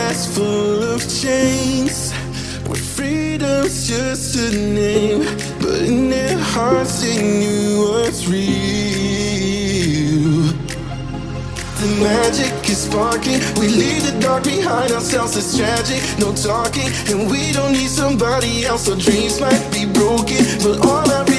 lives full of chains, where freedom's just a name, but in their hearts they knew what's real. The magic is sparking, we leave the dark behind ourselves, it's tragic, no talking, and we don't need somebody else, our dreams might be broken, but all I